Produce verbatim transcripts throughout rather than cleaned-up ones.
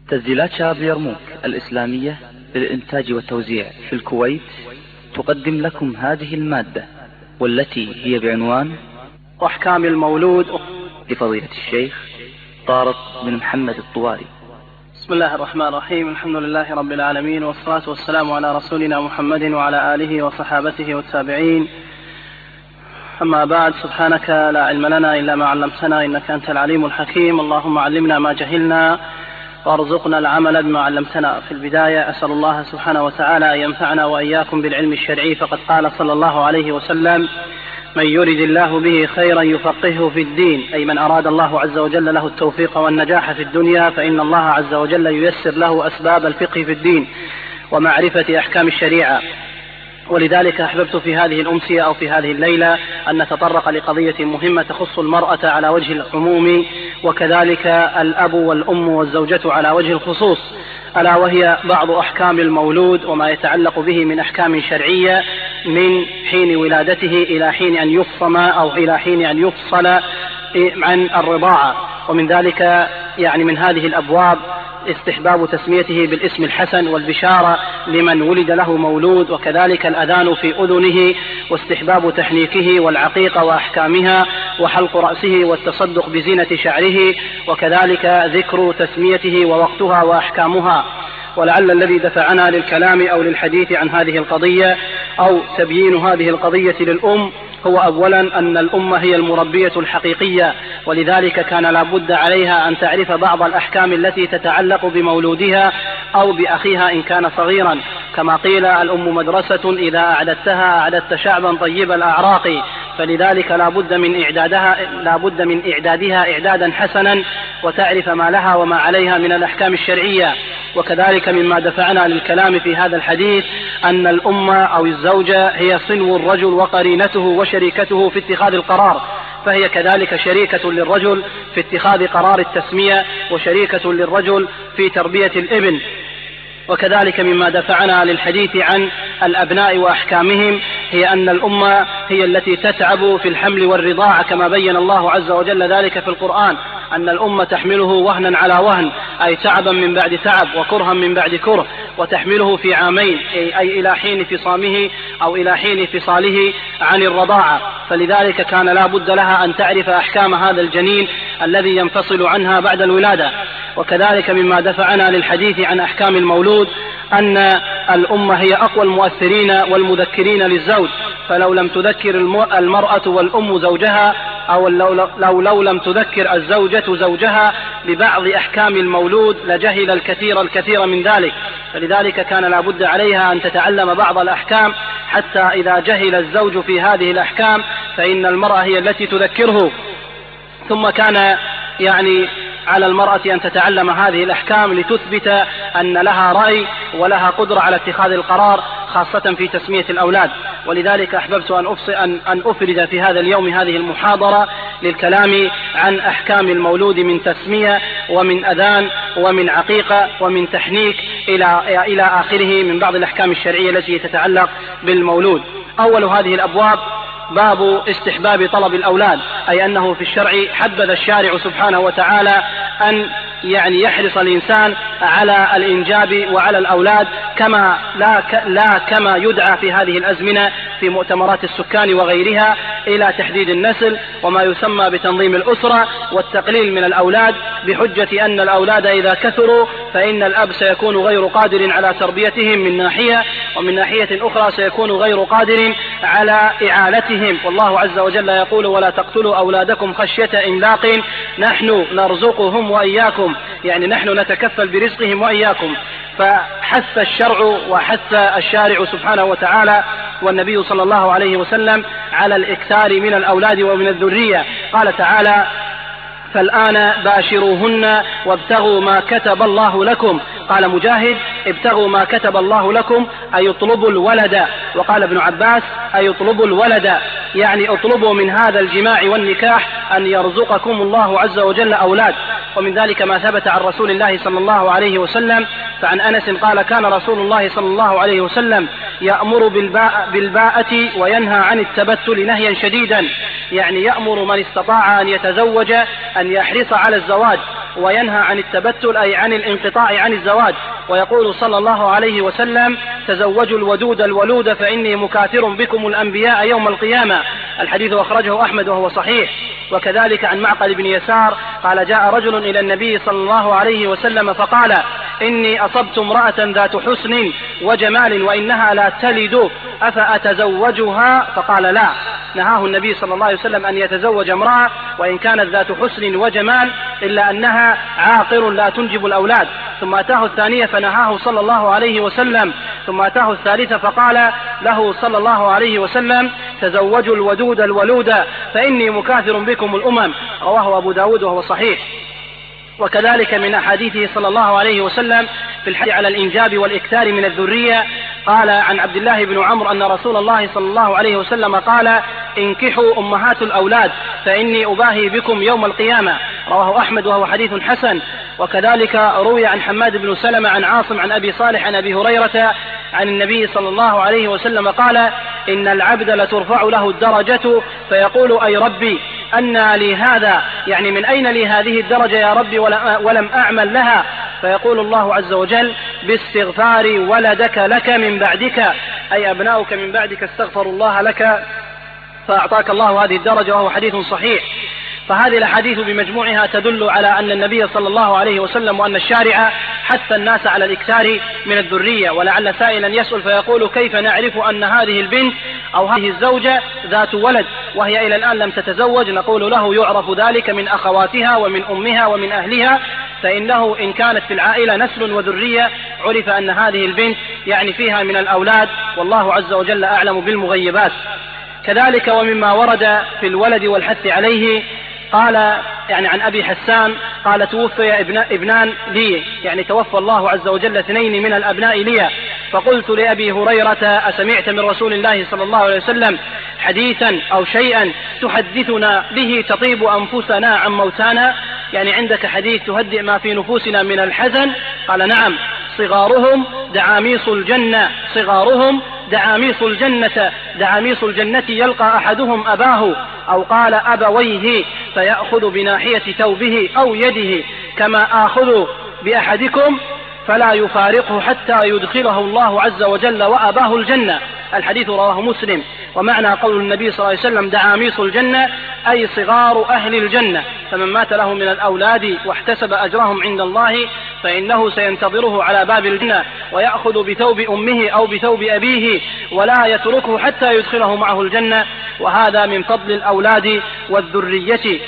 تسجيلات شباب اليرموك الإسلامية للإنتاج والتوزيع في الكويت تقدم لكم هذه المادة، والتي هي بعنوان أحكام المولود لفضيلة الشيخ طارق بن محمد الطواري. بسم الله الرحمن الرحيم. الحمد لله رب العالمين، والصلاة والسلام على رسولنا محمد وعلى آله وصحابته والتابعين. أما بعد، سبحانك لا علم لنا إلا ما علمتنا إنك أنت العليم الحكيم. اللهم علمنا ما جهلنا وارزقنا العمل بما علمتنا. في البداية أسأل الله سبحانه وتعالى أن ينفعنا وإياكم بالعلم الشرعي، فقد قال صلى الله عليه وسلم: من يرد الله به خيرا يفقهه في الدين، أي من أراد الله عز وجل له التوفيق والنجاح في الدنيا فإن الله عز وجل ييسر له أسباب الفقه في الدين ومعرفة أحكام الشريعة. ولذلك أحببت في هذه الأمسية أو في هذه الليلة أن نتطرق لقضية مهمة تخص المرأة على وجه العموم، وكذلك الأب والأم والزوجة على وجه الخصوص، ألا وهي بعض أحكام المولود وما يتعلق به من أحكام شرعية من حين ولادته إلى حين أن يفصم أو إلى حين أن يفصل عن الرضاعة. ومن ذلك يعني من هذه الأبواب استحباب تسميته بالاسم الحسن والبشارة لمن ولد له مولود، وكذلك الأذان في أذنه، واستحباب تحنيكه والعقيقة وأحكامها، وحلق رأسه والتصدق بزينة شعره، وكذلك ذكر تسميته ووقتها وأحكامها. ولعل الذي دفعنا للكلام أو للحديث عن هذه القضية أو تبيين هذه القضية للأم هو أولا أن الأم هي المربية الحقيقية، ولذلك كان لابد عليها أن تعرف بعض الأحكام التي تتعلق بمولودها أو بأخيها إن كان صغيرا، كما قيل: الأم مدرسة إذا أعددتها أعددت شعبا طيب الأعراق. فلذلك لابد من إعدادها لابد من إعدادها إعدادا حسنا، وتعرف ما لها وما عليها من الأحكام الشرعية. وكذلك مما دفعنا للكلام في هذا الحديث أن الأم أو الزوجة هي صنو الرجل وقرينته وشريكته في اتخاذ القرار، فهي كذلك شريكة للرجل في اتخاذ قرار التسمية، وشريكة للرجل في تربية الابن. وكذلك مما دفعنا للحديث عن الأبناء وأحكامهم هي أن الأم هي التي تتعب في الحمل والرضاعة، كما بين الله عز وجل ذلك في القرآن، أن الأم تحمله وهنا على وهن، أي تعبا من بعد تعب وكرها من بعد كره، وتحمله في عامين، أي إلى حين فصامه أو إلى حين فصاله عن الرضاعة. فلذلك كان لا بد لها أن تعرف أحكام هذا الجنين الذي ينفصل عنها بعد الولادة. وكذلك مما دفعنا للحديث عن أحكام المولود أن الأم هي أقوى المؤثرين والمذكرين للزوج، فلو لم تذكر المرأة والأم زوجها أو لو, لو, لو لم تذكر الزوجة زوجها ببعض أحكام المولود لجهل الكثير الكثير من ذلك. فلذلك كان لابد عليها أن تتعلم بعض الأحكام، حتى إذا جهل الزوج في هذه الأحكام فإن المرأة هي التي تذكره. ثم كان يعني على المرأة أن تتعلم هذه الأحكام لتثبت أن لها رأي ولها قدرة على اتخاذ القرار، خاصة في تسمية الأولاد. ولذلك أحببت أن أن أفرد في هذا اليوم هذه المحاضرة للكلام عن أحكام المولود من تسمية ومن أذان ومن عقيقة ومن تحنيك إلى إلى آخره من بعض الأحكام الشرعية التي تتعلق بالمولود. أول هذه الأبواب باب استحباب طلب الأولاد، أي أنه في الشرع حبذ الشارع سبحانه وتعالى أن يعني يحرص الإنسان على الإنجاب وعلى الأولاد، كما لا, ك لا كما يدعى في هذه الأزمنة في مؤتمرات السكان وغيرها إلى تحديد النسل وما يسمى بتنظيم الأسرة والتقليل من الأولاد، بحجة أن الأولاد إذا كثروا فإن الأب سيكون غير قادر على تربيتهم من ناحية، ومن ناحية أخرى سيكون غير قادر على إعالتهم. والله عز وجل يقول: ولا تقتلوا أولادكم خشية إملاق نحن نرزقهم وإياكم، يعني نحن نتكفل برزقهم وإياكم. فحث الشرع وحث الشارع سبحانه وتعالى والنبي صلى الله عليه وسلم على الإكثار من الأولاد ومن الذرية. قال تعالى: فالآن باشروهن وابتغوا ما كتب الله لكم. قال مجاهد: ابتغوا ما كتب الله لكم، أي اطلبوا الولد. وقال ابن عباس: أي اطلبوا الولد، يعني اطلبوا من هذا الجماع والنكاح أن يرزقكم الله عز وجل أولاد. ومن ذلك ما ثبت عن رسول الله صلى الله عليه وسلم، فعن أنس قال: كان رسول الله صلى الله عليه وسلم يأمر بالباء بالباءة وينهى عن التبتل نهيا شديدا، يعني يأمر من استطاع أن يتزوج أن يحرص على الزواج، وينهى عن التبتل أي عن الانقطاع عن الزواج، ويقول صلى الله عليه وسلم تزوجوا الودود الولود فإني مكاثر بكم الأنبياء يوم القيامة. الحديث أخرجه أحمد وهو صحيح. وكذلك عن معقل بن يسار قال جاء رجل إلى النبي صلى الله عليه وسلم فقال إني أصبت امرأة ذات حسن وجمال وإنها لا تلد أفأتزوجها؟ فقال لا. نهاه النبي صلى الله عليه وسلم أن يتزوج امرأة وإن كانت ذات حسن وجمال إلا أنها عاقر لا تنجب الأولاد. ثم أتاه الثانية فنهاه صلى الله عليه وسلم. ثم أتاه الثالثة فقال له صلى الله عليه وسلم تزوجوا الودود الولود فإني مكاثر بكم الأمم. رواه أبو داود وهو صحيح. وكذلك من أحاديثه صلى الله عليه وسلم في الحث على الإنجاب والإكثار من الذرية قال عن عبد الله بن عمرو أن رسول الله صلى الله عليه وسلم قال انكحوا أمهات الأولاد فإني أباهي بكم يوم القيامة. رواه أحمد وهو حديث حسن. وكذلك روي عن حماد بن سلمة عن عاصم عن أبي صالح عن أبي هريرة عن النبي صلى الله عليه وسلم قال إن العبد لترفع له الدرجة فيقول أي ربي أنى لي هذا، يعني من أين لي هذه الدرجة يا ربي ولم أعمل لها؟ فيقول الله عز وجل باستغفار ولدك لك من بعدك، أي أبناؤك من بعدك استغفروا الله لك فأعطاك الله هذه الدرجة، وهو حديث صحيح. فهذه الأحاديث بمجموعها تدل على أن النبي صلى الله عليه وسلم وأن الشارع حث الناس على الإكثار من الذرية. ولعل سائلا يسأل فيقول كيف نعرف أن هذه البنت أو هذه الزوجة ذات ولد وهي إلى الآن لم تتزوج؟ نقول له يعرف ذلك من أخواتها ومن أمها ومن أهلها، فإنه إن كانت في العائلة نسل وذرية عرف أن هذه البنت يعني فيها من الأولاد، والله عز وجل أعلم بالمغيبات. كذلك ومما ورد في الولد والحث عليه قال يعني عن أبي حسان قال توفي ابن ابنان لي، يعني توفى الله عز وجل اثنين من الأبناء لي، فقلت لأبي هريرة أسمعت من رسول الله صلى الله عليه وسلم حديثا أو شيئا تحدثنا به تطيب أنفسنا عن موتانا؟ يعني عندك حديث تهدئ ما في نفوسنا من الحزن؟ قال نعم، صغارهم دعاميص الجنة، صغارهم دعاميص الجنة، دعاميص الجنة يلقى أحدهم أباه أو قال أبويه فيأخذ بناحية ثوبه أو يده كما آخذ بأحدكم فلا يفارقه حتى يدخله الله عز وجل وأباه الجنة. الحديث رواه مسلم. ومعنى قول النبي صلى الله عليه وسلم دعاميص الجنة أي صغار أهل الجنة، فمن مات له من الأولاد واحتسب أجرهم عند الله فإنه سينتظره على باب الجنة ويأخذ بثوب أمه أو بثوب أبيه ولا يتركه حتى يدخله معه الجنة، وهذا من فضل الأولاد والذرية.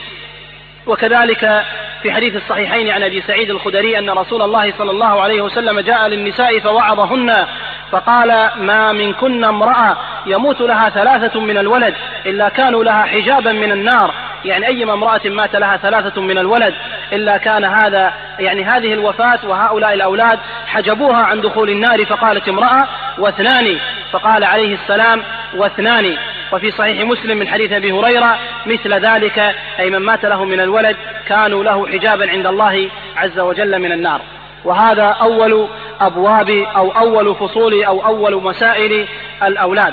وكذلك في حديث الصحيحين عن أبي سعيد الخدري أن رسول الله صلى الله عليه وسلم جاء للنساء فوعظهن فقال ما منكن امرأة يموت لها ثلاثة من الولد إلا كانوا لها حجابا من النار، يعني أيما امرأة مات لها ثلاثة من الولد إلا كان هذا يعني هذه الوفاة وهؤلاء الأولاد حجبوها عن دخول النار. فقالت امرأة واثنان، فقال عليه السلام واثنان. وفي صحيح مسلم من حديث أبي هريرة مثل ذلك، أي من مات له من الولد كانوا له حجابا عند الله عز وجل من النار. وهذا أول أبواب أو أول فصول أو أول مسائل الأولاد.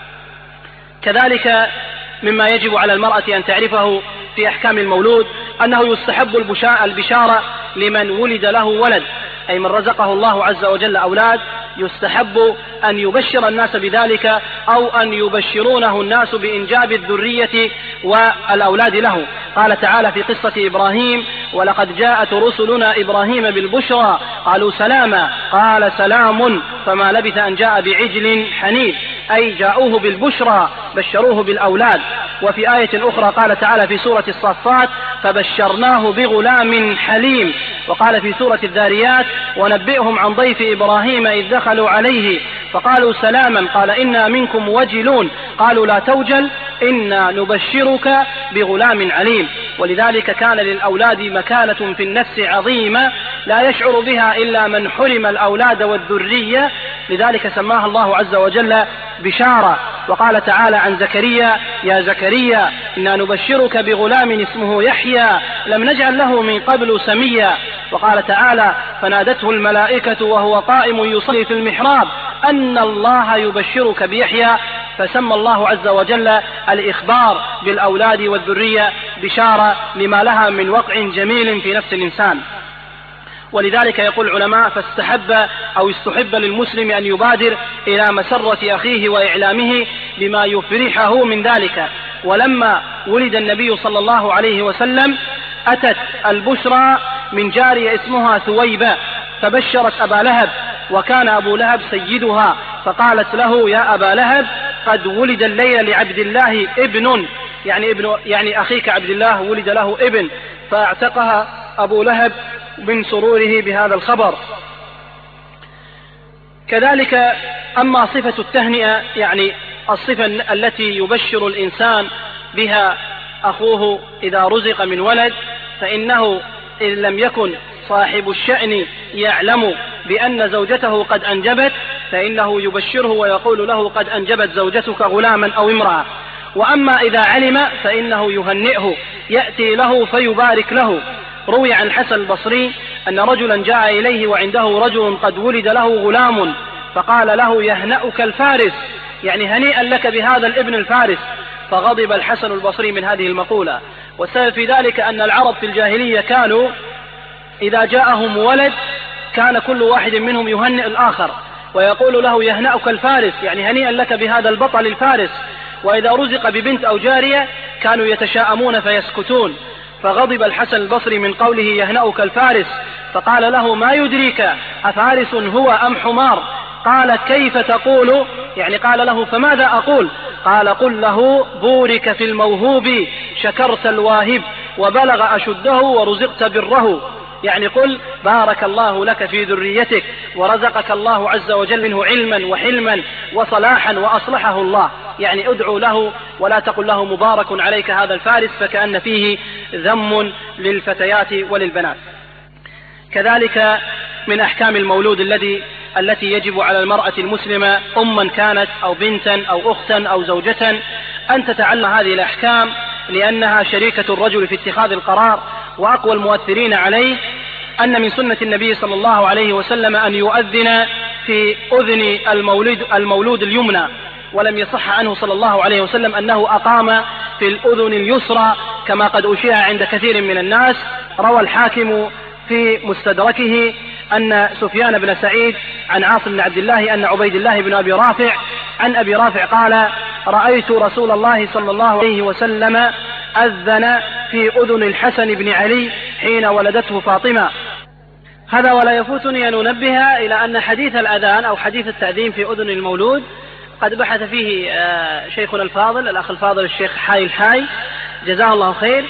كذلك مما يجب على المرأة أن تعرفه في أحكام المولود أنه يستحب البشارة لمن ولد له ولد، أي من رزقه الله عز وجل أولاد يستحب أن يبشر الناس بذلك أو أن يبشرونه الناس بإنجاب الذرية والأولاد له. قال تعالى في قصة إبراهيم ولقد جاءت رسلنا إبراهيم بالبشرى قالوا سلاما قال سلام فما لبث أن جاء بعجل حنيذ، أي جاءوه بالبشرى بشروه بالأولاد. وفي آية أخرى قال تعالى في سورة الصافات فبشرناه بغلام حليم. وقال في سورة الذاريات ونبئهم عن ضيف إبراهيم إذ دخلوا عليه فقالوا سلاما قال إنا منكم وجلون قالوا لا توجل إنا نبشرك بغلام عليم. ولذلك كان للأولاد مكانة في النفس عظيمة لا يشعر بها إلا من حرم الأولاد والذرية، لذلك سماها الله عز وجل بشارة. وقال تعالى عن زكريا يا زكريا إنا نبشرك بغلام اسمه يحيى لم نجعل له من قبل سميا. وقال تعالى فنادته الملائكة وهو قائم يصلي في المحراب أن الله يبشرك بيحيى، فسمى الله عز وجل الإخبار بالأولاد والذرية بشارة لما لها من وقع جميل في نفس الإنسان. ولذلك يقول العلماء: فاستحب أو استحب للمسلم أن يبادر إلى مسرة أخيه وإعلامه بما يفرحه من ذلك. ولما ولد النبي صلى الله عليه وسلم أتت البشرى من جارية اسمها ثويبة فبشرت أبا لهب، وكان أبو لهب سيدها، فقالت له: يا أبا لهب قد ولد الليلة لعبد الله ابن، يعني ابن يعني أخيك عبد الله ولد له ابن، فاعتقها أبو لهب من سروره بهذا الخبر. كذلك أما صفة التهنئة، يعني الصفة التي يبشر الإنسان بها أخوه إذا رزق من ولد، فإنه إن لم يكن صاحب الشأن يعلم بأن زوجته قد أنجبت فإنه يبشره ويقول له: قد أنجبت زوجتك غلاما أو امرأة. وأما إذا علم فإنه يهنئه، يأتي له فيبارك له. روي عن الحسن البصري أن رجلا جاء إليه وعنده رجل قد ولد له غلام، فقال له: يهنأك الفارس، يعني هنيئا لك بهذا الابن الفارس. فغضب الحسن البصري من هذه المقولة. والسبب في ذلك أن العرب في الجاهلية كانوا إذا جاءهم ولد كان كل واحد منهم يهنئ الآخر ويقول له: يهنأك الفارس، يعني هنيئا لك بهذا البطل الفارس. وإذا رزق ببنت أو جارية كانوا يتشاءمون فيسكتون. فغضب الحسن البصري من قوله: يهنأك الفارس، فقال له: ما يدريك أفارس هو أم حمار؟ قال: كيف تقول؟ يعني قال له: فماذا أقول؟ قال: قل له: بورك في الموهوب شكرت الواهب وبلغ أشده ورزقت بره، يعني قل: بارك الله لك في ذريتك ورزقك الله عز وجل منه علما وحلما وصلاحا وأصلحه الله، يعني ادعو له ولا تقل له: مبارك عليك هذا الفارس، فكأن فيه ذم للفتيات وللبنات. كذلك من أحكام المولود الذي التي يجب على المرأة المسلمة أما كانت أو بنتا أو أختا أو زوجة أن تتعلم هذه الأحكام، لأنها شريكة الرجل في اتخاذ القرار. وأقوى المؤثرين عليه أن من سنة النبي صلى الله عليه وسلم أن يؤذن في أذن المولود, المولود اليمنى، ولم يصح عنه صلى الله عليه وسلم أنه أقام في الأذن اليسرى كما قد أشيع عند كثير من الناس. روى الحاكم في مستدركه أن سفيان بن سعيد عن عاصم بن عبد الله أن عبيد الله بن أبي رافع عن أبي رافع قال: رأيت رسول الله صلى الله عليه وسلم أذن في أذن الحسن بن علي حين ولدته فاطمة. هذا ولا يفوتني أن ننبه إلى أن حديث الأذان أو حديث التأذين في أذن المولود قد بحث فيه شيخنا الفاضل الأخ الفاضل الشيخ حاي الحاي جزاه الله خير،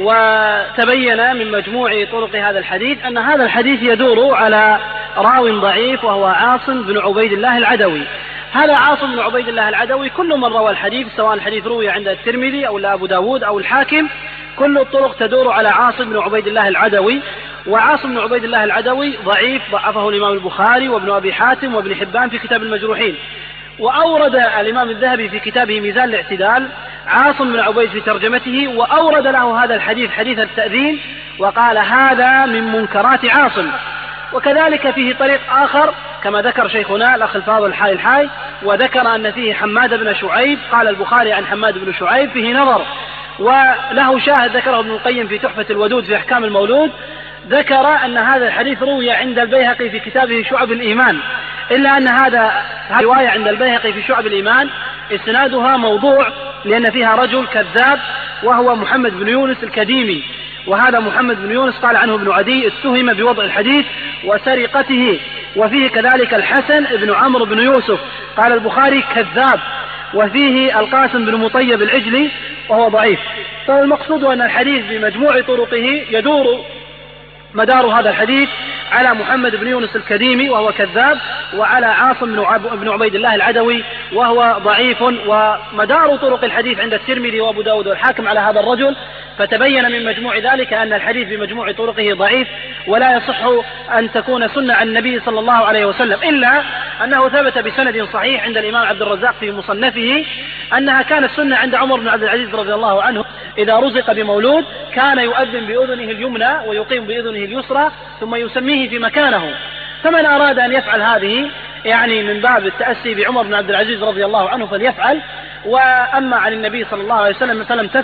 وتبين من مجموع طرق هذا الحديث أن هذا الحديث يدور على راو ضعيف وهو عاصم بن عبيد الله العدوي. هذا عاصم بن عبيد الله العدوي كل من روى الحديث، سواء الحديث روي عند الترمذي أو أبو داود أو الحاكم، كل الطرق تدور على عاصم بن عبيد الله العدوي. وعاصم بن عبيد الله العدوي ضعيف، ضعفه الإمام البخاري وابن أبي حاتم وابن حبان في كتاب المجروحين. وأورد الإمام الذهبي في كتابه ميزان الاعتدال عاصم بن عبيد في ترجمته، وأورد له هذا الحديث حديث التأذين، وقال: هذا من منكرات عاصم. وكذلك فيه طريق آخر كما ذكر شيخنا الأخ الفاضل الحاي الحاي، وذكر أن فيه حماد بن شعيب، قال البخاري عن حماد بن شعيب فيه نظر، وله شاهد ذكره ابن القيم في تحفة الودود في أحكام المولود، ذكر أن هذا الحديث روي عند البيهقي في كتابه شعب الإيمان، إلا أن هذا رواية عند البيهقي في شعب الإيمان إسنادها موضوع، لأن فيها رجل كذاب وهو محمد بن يونس الكديمي، وهذا محمد بن يونس قال عنه ابن عدي اتهم بوضع الحديث وسرقته. وفيه كذلك الحسن بن عمرو بن يوسف قال البخاري كذاب، وفيه القاسم بن مطيب العجلي وهو ضعيف. فالمقصود أن الحديث بمجموع طرقه يدور مدار هذا الحديث على محمد بن يونس الكديمي وهو كذاب، وعلى عاصم بن عبيد الله العدوي وهو ضعيف. ومدار طرق الحديث عند الترمذي وابو داود والحاكم على هذا الرجل، فتبين من مجموع ذلك أن الحديث بمجموع طرقه ضعيف ولا يصح أن تكون سنة عن النبي صلى الله عليه وسلم، إلا أنه ثبت بسند صحيح عند الإمام عبد الرزاق في مصنفه أنها كانت سنة عند عمر بن عبد العزيز رضي الله عنه، إذا رزق بمولود كان يؤذن بأذنه اليمنى ويقيم بأذنه اليسرى ثم يسميه في مكانه. فمن أراد أن يفعل هذه يعني من باب التأسي بعمر بن عبد العزيز رضي الله عنه فليفعل. وأما عن النبي صلى الله عليه وسلم مثلا تثبت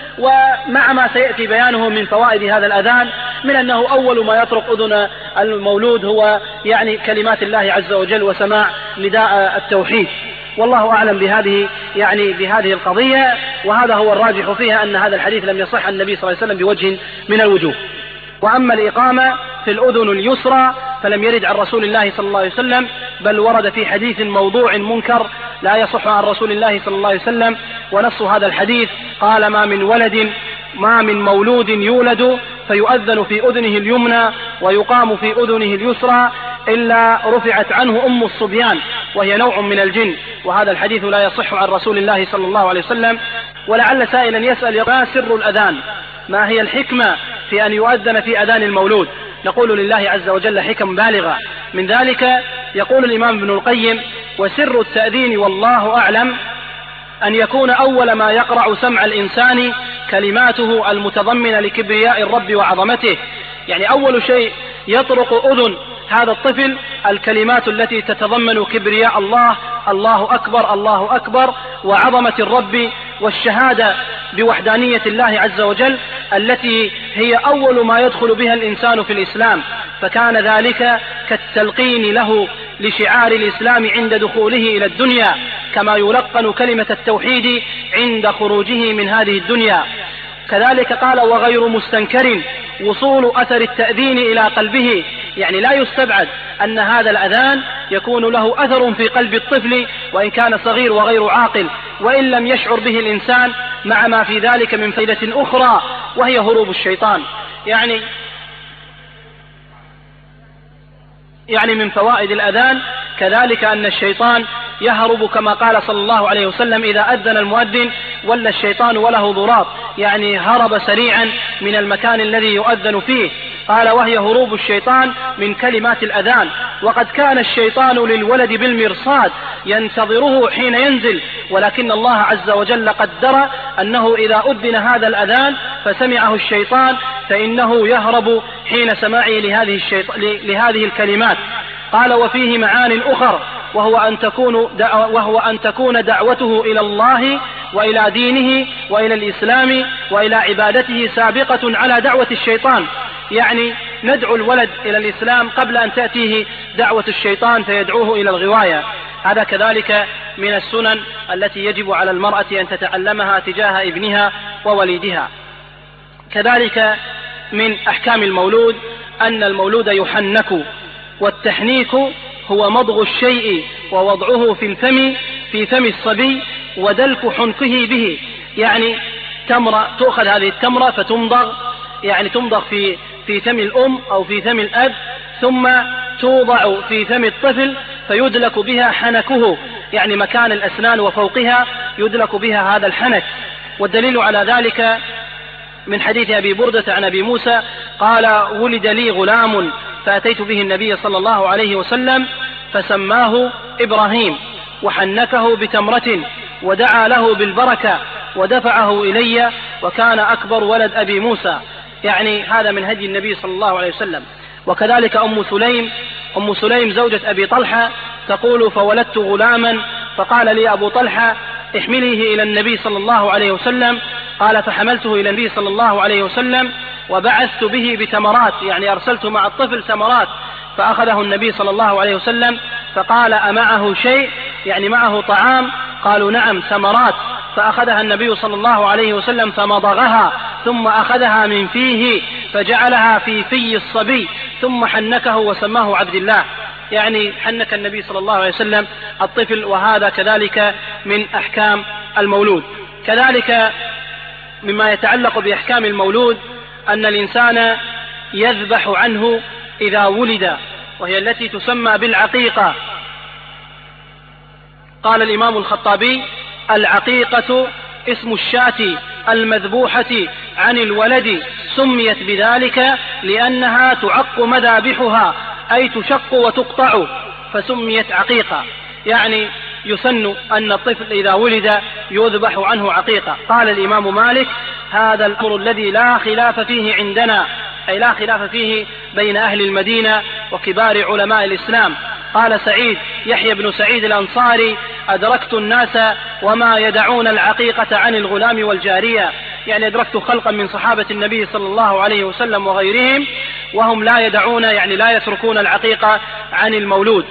ومع ما سيأتي بيانه من فوائد هذا الأذان من أنه أول ما يطرق أذن المولود هو يعني كلمات الله عز وجل وسماع نداء التوحيد. والله أعلم بهذه يعني بهذه القضية، وهذا هو الراجح فيها أن هذا الحديث لم يصح عن النبي صلى الله عليه وسلم بوجه من الوجوه. وأما الإقامة في الأذن اليسرى فلم يرد عن رسول الله صلى الله عليه وسلم، بل ورد في حديث موضوع منكر لا يصح عن رسول الله صلى الله عليه وسلم. ونص هذا الحديث قال: ما من ولد ما من مولود يولد فيؤذن في أذنه اليمنى ويقام في أذنه اليسرى إلا رفعت عنه أم الصبيان وهي نوع من الجن. وهذا الحديث لا يصح عن رسول الله صلى الله عليه وسلم. ولعل سائلا يسأل: ما سر الأذان؟ ما هي الحكمة في أن يؤذن في أذان المولود؟ نقول لله عز وجل حكم بالغة. من ذلك يقول الإمام ابن القيم: وسر التأذين والله أعلم أن يكون أول ما يقرع سمع الإنسان كلماته المتضمنة لكبرياء الرب وعظمته. يعني أول شيء يطرق أذن هذا الطفل الكلمات التي تتضمن كبرياء الله، الله أكبر الله أكبر، وعظمة الرب، والشهادة بوحدانية الله عز وجل التي هي أول ما يدخل بها الإنسان في الإسلام. فكان ذلك كالتلقين له لشعار الإسلام عند دخوله إلى الدنيا، كما يلقن كلمة التوحيد عند خروجه من هذه الدنيا. كذلك قال: وغير مستنكر وصول أثر التأذين إلى قلبه. يعني لا يستبعد أن هذا الأذان يكون له أثر في قلب الطفل وإن كان صغير وغير عاقل، وإن لم يشعر به الإنسان، مع ما في ذلك من فائدة أخرى وهي هروب الشيطان. يعني يعني من فوائد الأذان كذلك أن الشيطان يهرب، كما قال صلى الله عليه وسلم: إذا أذن المؤذن ولا الشيطان وله ضراط، يعني هرب سريعا من المكان الذي يؤذن فيه. قال: وهي هروب الشيطان من كلمات الأذان. وقد كان الشيطان للولد بالمرصاد ينتظره حين ينزل، ولكن الله عز وجل قدر أنه إذا أذن هذا الأذان فسمعه الشيطان فإنه يهرب حين سماعه لهذه, الشيط... لهذه الكلمات. قال: وفيه معان أخر، وهو أن تكون دع... وهو أن تكون دعوته إلى الله وإلى دينه وإلى الإسلام وإلى عبادته سابقة على دعوة الشيطان. يعني ندعو الولد إلى الإسلام قبل أن تأتيه دعوة الشيطان فيدعوه إلى الغواية. هذا كذلك من السنن التي يجب على المرأة أن تتعلمها تجاه ابنها ووليدها. كذلك من أحكام المولود أن المولود يحنك، والتحنيك هو مضغ الشيء ووضعه في الفم في فم الصبي ودلك حنكه به. يعني تمرة تؤخذ هذه التمرة فتمضغ، يعني تمضغ في في فم الأم أو في فم الأب، ثم توضع في فم الطفل فيدلك بها حنكه، يعني مكان الأسنان وفوقها يدلك بها هذا الحنك. والدليل على ذلك من حديث أبي بردة عن أبي موسى قال: ولد لي غلام فأتيت به النبي صلى الله عليه وسلم فسماه إبراهيم وحنكه بتمرة ودعا له بالبركة ودفعه إلي وكان أكبر ولد أبي موسى. يعني هذا من هدي النبي صلى الله عليه وسلم. وكذلك أم سليم أم سليم زوجة أبي طلحة تقول: فولدت غلاما فقال لي أبو طلحة: احمليه إلى النبي صلى الله عليه وسلم. قال: فحملته إلى النبي صلى الله عليه وسلم وبعثت به بتمرات، يعني أرسلت مع الطفل تمرات، فأخذه النبي صلى الله عليه وسلم فقال: أمعه شيء؟ يعني معه طعام؟ قالوا: نعم، تمرات. فأخذها النبي صلى الله عليه وسلم فمضغها، ثم أخذها من فيه فجعلها في في الصبي، ثم حنكه وسماه عبد الله. يعني حنك النبي صلى الله عليه وسلم الطفل. وهذا كذلك من أحكام المولود. كذلك مما يتعلق بأحكام المولود أن الإنسان يذبح عنه إذا ولد، وهي التي تسمى بالعقيقة. قال الإمام الخطابي: العقيقة اسم الشاة المذبوحة عن الولد، سميت بذلك لأنها تعق مذابحها، أي تشق وتقطع، فسميت عقيقة. يعني يسن أن الطفل إذا ولد يذبح عنه عقيقة. قال الإمام مالك: هذا الأمر الذي لا خلاف فيه عندنا، أي لا خلاف فيه بين أهل المدينة وكبار علماء الإسلام. قال سعيد يحيى بن سعيد الأنصاري: أدركت الناس وما يدعون العقيقة عن الغلام والجارية. يعني أدركت خلقا من صحابة النبي صلى الله عليه وسلم وغيرهم وهم لا يدعون يعني لا يتركون العقيقة عن المولود.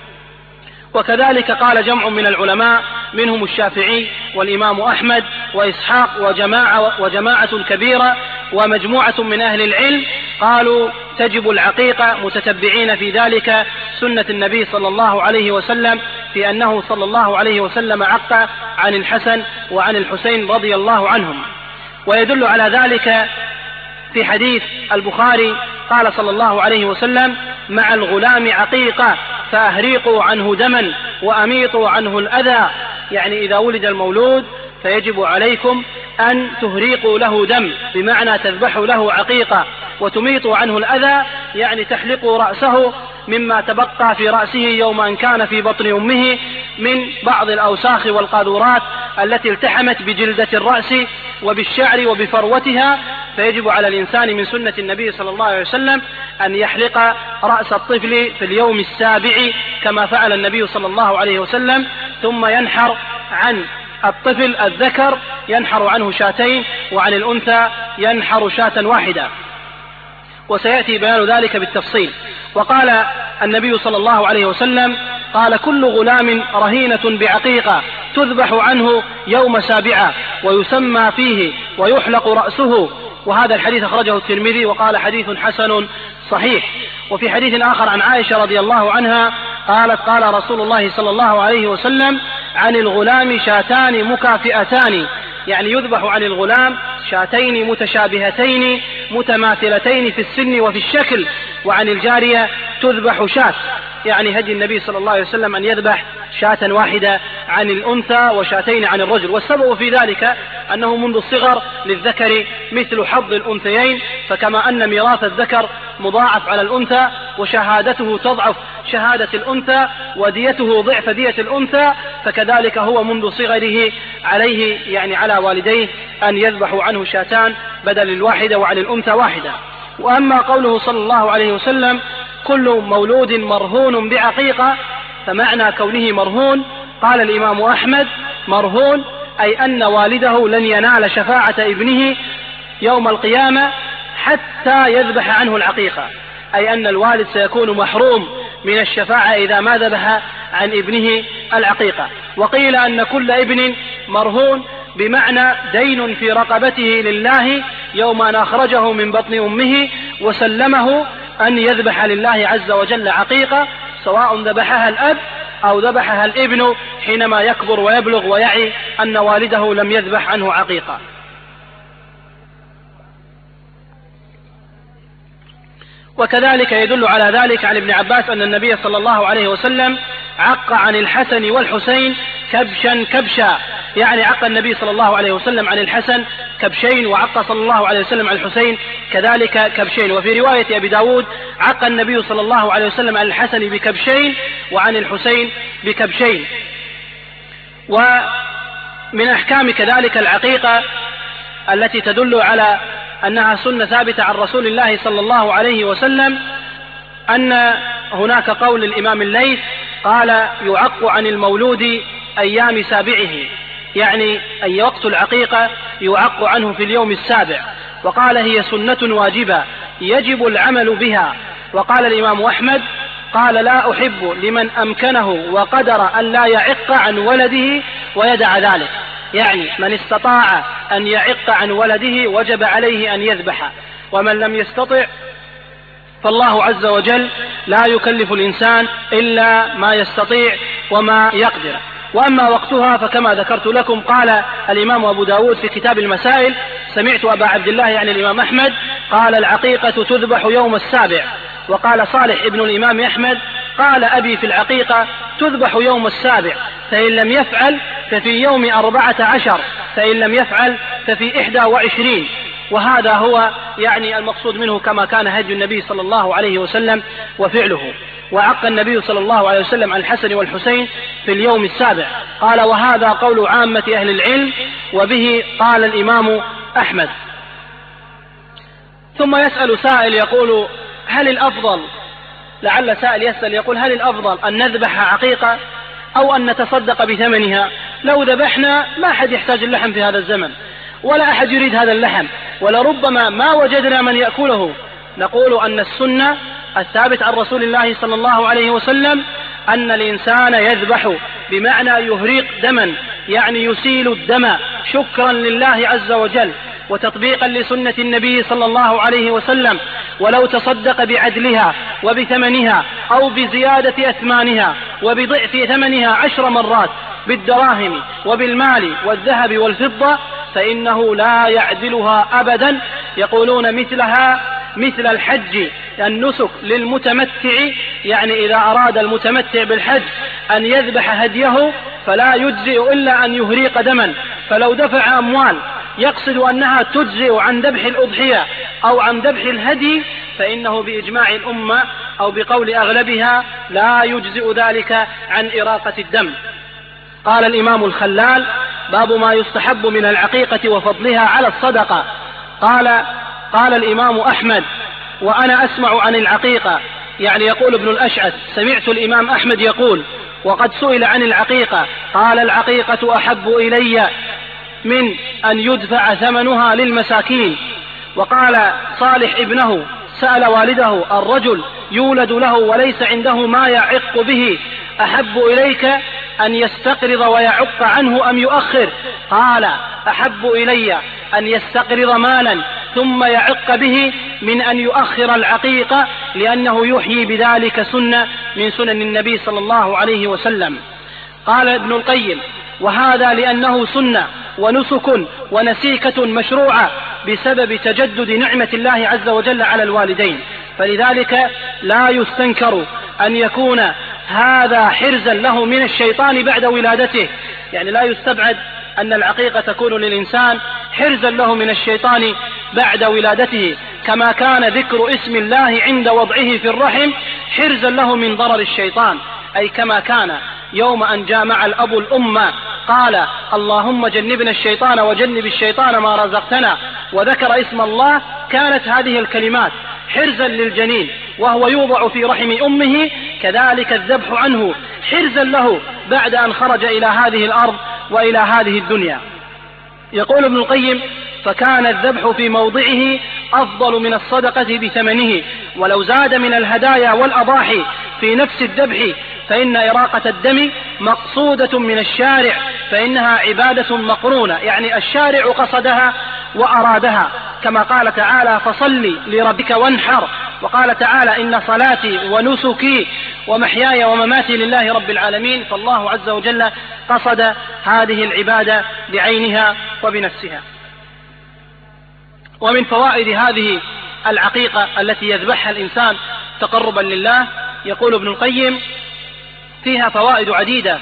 وكذلك قال جمع من العلماء منهم الشافعي والإمام أحمد وإسحاق وجماعة, وجماعة كبيرة ومجموعة من أهل العلم قالوا تجب العقيقة متتبعين في ذلك سنة النبي صلى الله عليه وسلم في أنه صلى الله عليه وسلم عق عن الحسن وعن الحسين رضي الله عنهم. ويدل على ذلك في حديث البخاري قال صلى الله عليه وسلم مع الغلام عقيقة فأهريقوا عنه دما وأميطوا عنه الأذى، يعني إذا ولد المولود فيجب عليكم أن تهريقوا له دم، بمعنى تذبحوا له عقيقة وتميطوا عنه الأذى، يعني تحلقوا رأسه مما تبقى في رأسه يوم أن كان في بطن أمه من بعض الأوساخ والقاذورات التي التحمت بجلدة الرأس وبالشعر وبفروتها. فيجب على الإنسان من سنة النبي صلى الله عليه وسلم أن يحلق رأس الطفل في اليوم السابع كما فعل النبي صلى الله عليه وسلم، ثم ينحر عن الطفل الذكر ينحر عنه شاتين وعن الأنثى ينحر شاة واحدة، وسيأتي بيان ذلك بالتفصيل. وقال النبي صلى الله عليه وسلم قال كل غلام رهينة بعقيقة تذبح عنه يوم سابعة ويسمى فيه ويحلق رأسه. وهذا الحديث أخرجه الترمذي وقال حديث حسن صحيح. وفي حديث آخر عن عائشة رضي الله عنها قالت قال رسول الله صلى الله عليه وسلم عن الغلام شاتان مكافئتان، يعني يذبح عن الغلام شاتين متشابهتين متماثلتين في السن وفي الشكل، وعن الجارية تذبح شاة، يعني هدي النبي صلى الله عليه وسلم أن يذبح شاة واحدة عن الأنثى وشاتين عن الرجل. والسبب في ذلك أنه منذ الصغر للذكر مثل حظ الأنثيين، فكما أن ميراث الذكر مضاعف على الأنثى وشهادته تضعف شهادة الأنثى وديته ضعف دية الأنثى، فكذلك هو منذ صغره عليه يعني على والديه أن يذبحوا عنه شاتان بدل الواحدة وعن الأنثى واحدة. وأما قوله صلى الله عليه وسلم كل مولود مرهون بعقيقة، فمعنى كونه مرهون قال الإمام أحمد مرهون أي أن والده لن ينال شفاعة ابنه يوم القيامة حتى يذبح عنه العقيقة، أي أن الوالد سيكون محروم من الشفاعة إذا ما ذبح عن ابنه العقيقة. وقيل أن كل ابن مرهون بمعنى دين في رقبته لله يوم أن أخرجه من بطن أمه وسلمه أن يذبح لله عز وجل عقيقة، سواء ذبحها الأب أو ذبحها الابن حينما يكبر ويبلغ ويعي أن والده لم يذبح عنه عقيقة. وكذلك يدل على ذلك عن ابن عباس أن النبي صلى الله عليه وسلم عق عن الحسن والحسين كبشا كبشا، يعني عق النبي صلى الله عليه وسلم عن الحسن كبشين وعق صلى الله عليه وسلم عن الحسين كذلك كبشين. وفي رواية أبي داود عق النبي صلى الله عليه وسلم عن الحسن بكبشين وعن الحسين بكبشين. ومن أحكام كذلك العقيقة التي تدل على أنها سنة ثابتة عن رسول الله صلى الله عليه وسلم أن هناك قول الإمام الليث قال يعق عن المولود أيام سابعه، يعني أي وقت العقيقة يعق عنه في اليوم السابع، وقال هي سنة واجبة يجب العمل بها. وقال الإمام أحمد قال لا أحب لمن أمكنه وقدر أن لا يعق عن ولده ويدع ذلك، يعني من استطاع أن يعق عن ولده وجب عليه أن يذبح، ومن لم يستطع فالله عز وجل لا يكلف الإنسان إلا ما يستطيع وما يقدر. وأما وقتها فكما ذكرت لكم قال الإمام أبو داود في كتاب المسائل سمعت أبا عبد الله يعني الإمام أحمد قال العقيقة تذبح يوم السابع. وقال صالح ابن الإمام أحمد قال أبي في العقيقة تذبح يوم السابع، فإن لم يفعل ففي يوم أربعة عشر، فإن لم يفعل ففي إحدى وعشرين. وهذا هو يعني المقصود منه كما كان هدي النبي صلى الله عليه وسلم وفعله. وعق النبي صلى الله عليه وسلم عن الحسن والحسين في اليوم السابع. قال وهذا قول عامة أهل العلم وبه قال الإمام أحمد. ثم يسأل سائل يقول هل الأفضل، لعل سائل يسأل يقول هل الأفضل أن نذبح عقيقة أو أن نتصدق بثمنها؟ لو ذبحنا ما حد يحتاج اللحم في هذا الزمن، ولا أحد يريد هذا اللحم، ولربما ما وجدنا من يأكله. نقول أن السنة الثابت عن رسول الله صلى الله عليه وسلم أن الإنسان يذبح بمعنى يهريق دما، يعني يسيل الدم شكرا لله عز وجل وتطبيقا لسنة النبي صلى الله عليه وسلم، ولو تصدق بعدلها وبثمنها أو بزيادة أثمانها وبضعف ثمنها عشر مرات بالدراهم وبالمال والذهب والفضة فإنه لا يعدلها أبدا. يقولون مثلها مثل الحج النسك للمتمتع، يعني إذا أراد المتمتع بالحج أن يذبح هديه فلا يجزئ إلا أن يهريق دما، فلو دفع أموال يقصد أنها تجزئ عن ذبح الأضحية أو عن ذبح الهدي فإنه بإجماع الأمة أو بقول أغلبها لا يجزئ ذلك عن إراقة الدم. قال الإمام الخلال: باب ما يستحب من العقيقة وفضلها على الصدقة. قال قال الإمام أحمد: وأنا أسمع عن العقيقة، يعني يقول ابن الأشعث سمعت الإمام أحمد يقول وقد سئل عن العقيقة قال: العقيقة أحب إلي من أن يدفع ثمنها للمساكين. وقال صالح ابنه سأل والده: الرجل يولد له وليس عنده ما يعق به، أحب إليك أن يستقرض ويعق عنه أم يؤخر؟ قال: أحب إلي أن يستقرض مالا ثم يعق به من أن يؤخر العقيقة، لأنه يحيي بذلك سنة من سنن النبي صلى الله عليه وسلم. قال ابن القيم: وهذا لأنه سنة ونسك ونسيكة مشروعة بسبب تجدد نعمة الله عز وجل على الوالدين، فلذلك لا يستنكر أن يكون هذا حرزا له من الشيطان بعد ولادته، يعني لا يستبعد أن العقيقة تكون للإنسان حرزا له من الشيطان بعد ولادته، كما كان ذكر اسم الله عند وضعه في الرحم حرزا له من ضرر الشيطان، أي كما كان يوم أن جامع الأب الأم قال: اللهم جنبنا الشيطان وجنب الشيطان ما رزقتنا، وذكر اسم الله، كانت هذه الكلمات حرزا للجنين وهو يوضع في رحم أمه، كذلك الذبح عنه حرزا له بعد أن خرج إلى هذه الأرض وإلى هذه الدنيا. يقول ابن القيم: فكان الذبح في موضعه أفضل من الصدقة بثمنه، ولو زاد من الهدايا والأضاحي في نفس الذبح فإن إراقة الدم مقصودة من الشارع، فإنها عبادة مقرونة، يعني الشارع قصدها وأرادها، كما قال تعالى: فصل لربك وانحر، وقال تعالى: إن صلاتي ونسكي ومحياي ومماتي لله رب العالمين. فالله عز وجل قصد هذه العبادة بعينها وبنفسها. ومن فوائد هذه العقيقة التي يذبحها الإنسان تقربا لله، يقول ابن القيم: فيها فوائد عديدة.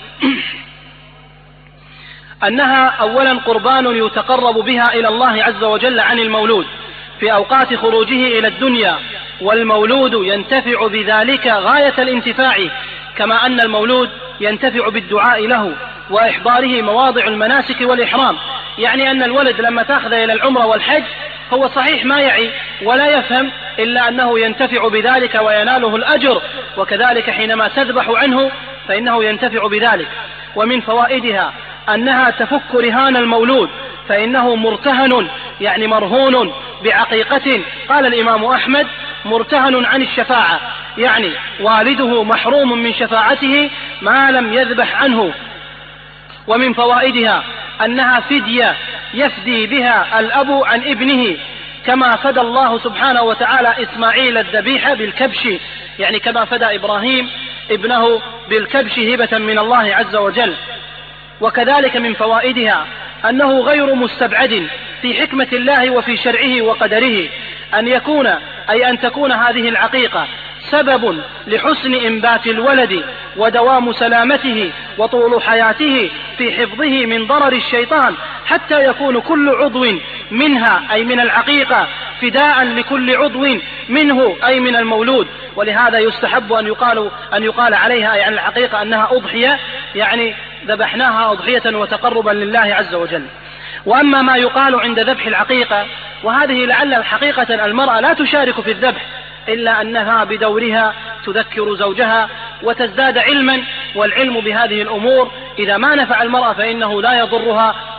أنها أولا قربان يتقرب بها إلى الله عز وجل عن المولود في أوقات خروجه إلى الدنيا، والمولود ينتفع بذلك غاية الانتفاع، كما أن المولود ينتفع بالدعاء له وإحضاره مواضع المناسك والإحرام. يعني أن الولد لما تأخذ إلى العمرة والحج هو صحيح ما يعي ولا يفهم، إلا أنه ينتفع بذلك ويناله الأجر، وكذلك حينما تذبح عنه فإنه ينتفع بذلك. ومن فوائدها أنها تفك رهان المولود، فإنه مرتهن يعني مرهون بعقيقة. قال الإمام أحمد: مرتهن عن الشفاعة، يعني والده محروم من شفاعته ما لم يذبح عنه. ومن فوائدها أنها فدية يفدي بها الأب عن ابنه، كما فدى الله سبحانه وتعالى إسماعيل الذبيح بالكبش، يعني كما فدى إبراهيم ابنه بالكبش هبة من الله عز وجل. وكذلك من فوائدها أنه غير مستبعد في حكمة الله وفي شرعه وقدره أن يكون أي أن تكون هذه العقيقة سبب لحسن إنبات الولد ودوام سلامته وطول حياته في حفظه من ضرر الشيطان، حتى يكون كل عضو منها أي من العقيقة فداء لكل عضو منه أي من المولود. ولهذا يستحب أن يقال, أن يقال عليها أي عن العقيقة أنها أضحية، يعني ذبحناها أضحية وتقربا لله عز وجل. وأما ما يقال عند ذبح العقيقة، وهذه لعل الحقيقة المرأة لا تشارك في الذبح، إلا أنها بدورها تذكر زوجها وتزداد علما، والعلم بهذه الأمور إذا ما نفع المرأة فإنه لا يضرها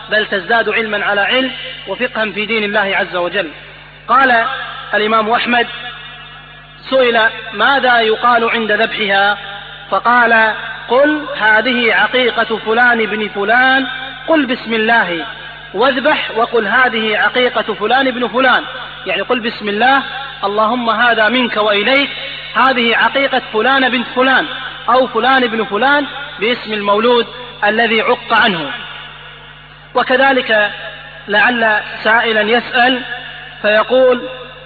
بل تزداد علما على علم وفقها في دين الله عز وجل. قال الإمام أحمد سئل ماذا يقال عند ذبحها فقال قل هذه عقيقة فلان بن فلان، قل بسم الله واذبح وقل هذه عقيقة فلان بن فلان، يعني قل بسم الله اللهم هذا منك وإليك، هذه عقيقة فلان بنت فلان أو فلان بن فلان باسم المولود الذي عق عنه. وكذلك لعل سائلا يسأل فيقول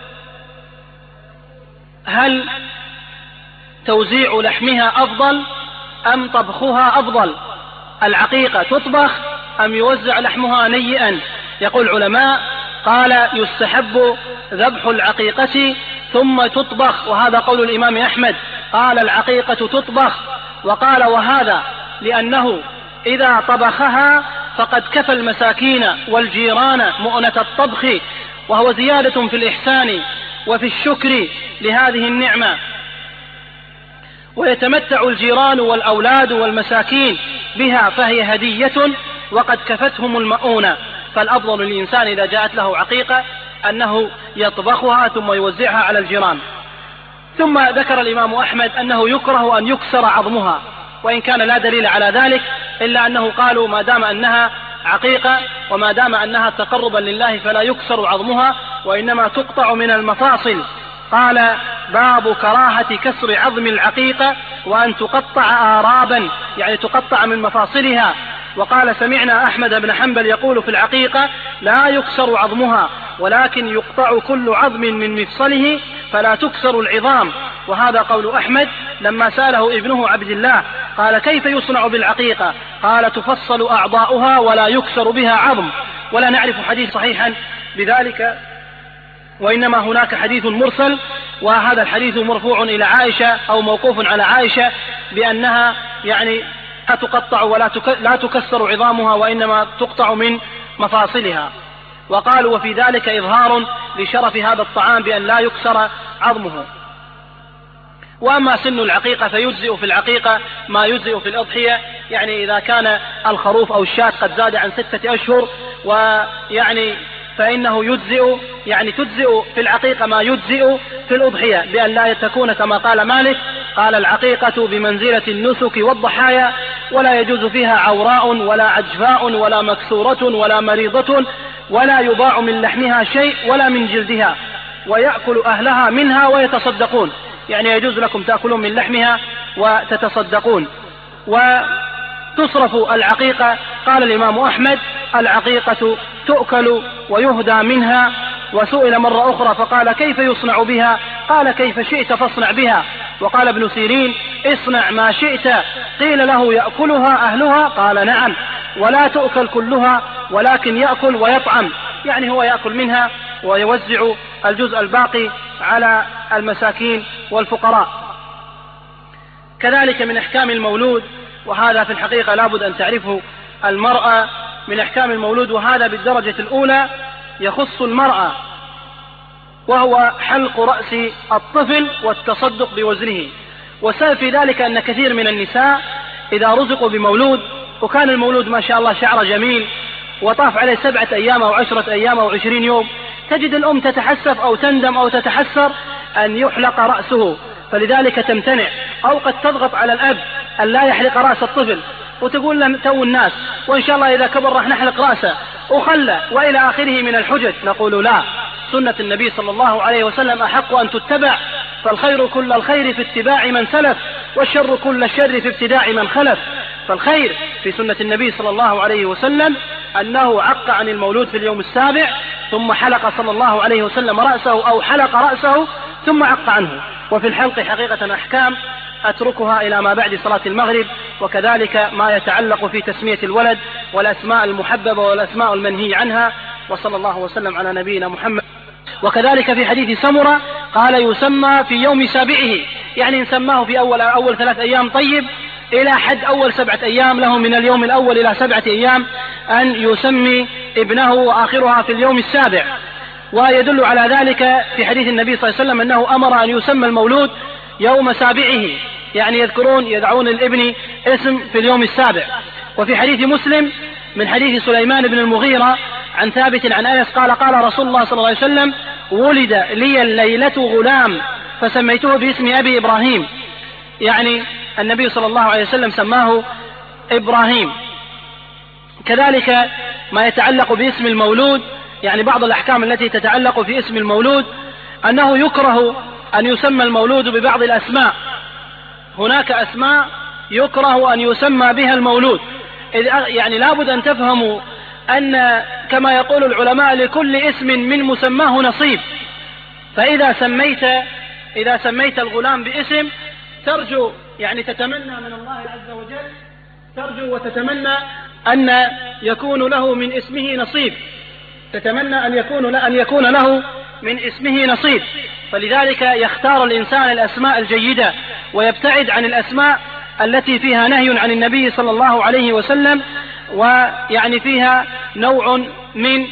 هل توزيع لحمها أفضل أم طبخها أفضل؟ العقيقة تطبخ أم يوزع لحمها نيئا؟ يقول العلماء قال يستحب ذبح العقيقة ثم تطبخ، وهذا قول الإمام أحمد، قال العقيقة تطبخ، وقال وهذا لأنه إذا طبخها فقد كفى المساكين والجيران مؤنة الطبخ، وهو زيادة في الإحسان وفي الشكر لهذه النعمة، ويتمتع الجيران والأولاد والمساكين بها فهي هدية وقد كفتهم المؤونة. فالأفضل للإنسان إذا جاءت له عقيقة أنه يطبخها ثم يوزعها على الجيران. ثم ذكر الإمام أحمد أنه يكره أن يكسر عظمها، وإن كان لا دليل على ذلك إلا أنه قالوا ما دام أنها عقيقة وما دام أنها تقربا لله فلا يكسر عظمها وإنما تقطع من المفاصل. قال باب كراهة كسر عظم العقيقة وأن تقطع آرابا، يعني تقطع من مفاصلها. وقال سمعنا أحمد بن حنبل يقول في العقيقة لا يكسر عظمها ولكن يقطع كل عظم من مفصله فلا تكسر العظام، وهذا قول أحمد. لما سأله ابنه عبد الله قال كيف يصنع بالعقيقة؟ قال تفصل أعضاؤها ولا يكسر بها عظم. ولا نعرف حديث صحيحا بذلك، وإنما هناك حديث مرسل، وهذا الحديث مرفوع إلى عائشة أو موقوف على عائشة بأنها يعني لا تقطع ولا لا تكسر عظامها وإنما تقطع من مفاصلها. وقالوا وفي ذلك إظهار لشرف هذا الطعام بأن لا يكسر عظمه. وأما سن العقيقة فيجزئ في العقيقة ما يجزئ في الأضحية، يعني إذا كان الخروف أو الشاة قد زاد عن ستة أشهر ويعني فإنه يجزئ، يعني تجزئ في العقيقة ما يجزئ في الأضحية، بأن لا تكون كما قال مالك قال العقيقة بمنزلة النسك والضحايا ولا يجوز فيها عوراء ولا عجفاء ولا مكسورة ولا مريضة ولا يباع من لحمها شيء ولا من جلدها، ويأكل أهلها منها ويتصدقون، يعني يجوز لكم تأكلون من لحمها وتتصدقون. وتصرف العقيقة. قال الإمام أحمد العقيقة تؤكل ويهدى منها. وسئل مرة أخرى فقال كيف يصنع بها؟ قال كيف شئت فاصنع بها. وقال ابن سيرين اصنع ما شئت. قيل له يأكلها أهلها؟ قال نعم، ولا تؤكل كلها ولكن يأكل ويطعم، يعني هو يأكل منها ويوزع الجزء الباقي على المساكين والفقراء. كذلك من أحكام المولود، وهذا في الحقيقة لابد أن تعرفه المرأة، من أحكام المولود وهذا بالدرجة الأولى يخص المرأة، وهو حلق رأس الطفل والتصدق بوزنه. والسبب في ذلك أن كثير من النساء إذا رزقوا بمولود وكان المولود ما شاء الله شعره جميل وطاف عليه سبعة أيام أو عشرة أيام أو عشرين يوم، تجد الأم تتحسف أو تندم أو تتحسر أن يحلق رأسه، فلذلك تمتنع، أو قد تضغط على الأب أن لا يحلق رأس الطفل وتقول له تو الناس وإن شاء الله إذا كبر راح نحلق رأسه وخلى وإلى آخره من الحجج. نقول لا، سنة النبي صلى الله عليه وسلم أحق أن تتبع، فالخير كل الخير في اتباع من سلف والشر كل الشر في ابتداع من خلف. فالخير في سنة النبي صلى الله عليه وسلم أنه عق عن المولود في اليوم السابع ثم حلق صلى الله عليه وسلم رأسه أو حلق رأسه ثم عق عنه. وفي الحلق حقيقة أحكام أتركها إلى ما بعد صلاة المغرب، وكذلك ما يتعلق في تسمية الولد والأسماء المحببة والأسماء المنهي عنها. وصلى الله وسلم على نبينا محمد. وكذلك في حديث سمرة قال يسمى في يوم سابعه، يعني نسماه في أول, أول ثلاث أيام طيب إلى حد أول سبعة أيام، له من اليوم الأول إلى سبعة أيام أن يسمي ابنه وآخرها في اليوم السابع. ويدل على ذلك في حديث النبي صلى الله عليه وسلم أنه أمر أن يسمى المولود يوم سابعه، يعني يذكرون يدعون الابن اسم في اليوم السابع. وفي حديث مسلم من حديث سليمان بن المغيرة عن ثابت عن أنس قال قال رسول الله صلى الله عليه وسلم: ولد لي الليلة غلام فسميته باسم أبي إبراهيم. يعني النبي صلى الله عليه وسلم سماه إبراهيم. كذلك ما يتعلق باسم المولود، يعني بعض الأحكام التي تتعلق في اسم المولود أنه يكره أن يسمى المولود ببعض الأسماء. هناك أسماء يكره أن يسمى بها المولود، يعني لابد أن تفهموا أن كما يقول العلماء لكل اسم من مسماه نصيب. فإذا سميت إذا سميت الغلام باسم ترجو، يعني تتمنى من الله عز وجل، ترجو وتتمنى أن يكون له من اسمه نصيب، تتمنى أن يكون أن يكون له من اسمه نصيب. فلذلك يختار الإنسان الأسماء الجيدة ويبتعد عن الأسماء التي فيها نهي عن النبي صلى الله عليه وسلم، ويعني فيها نوع من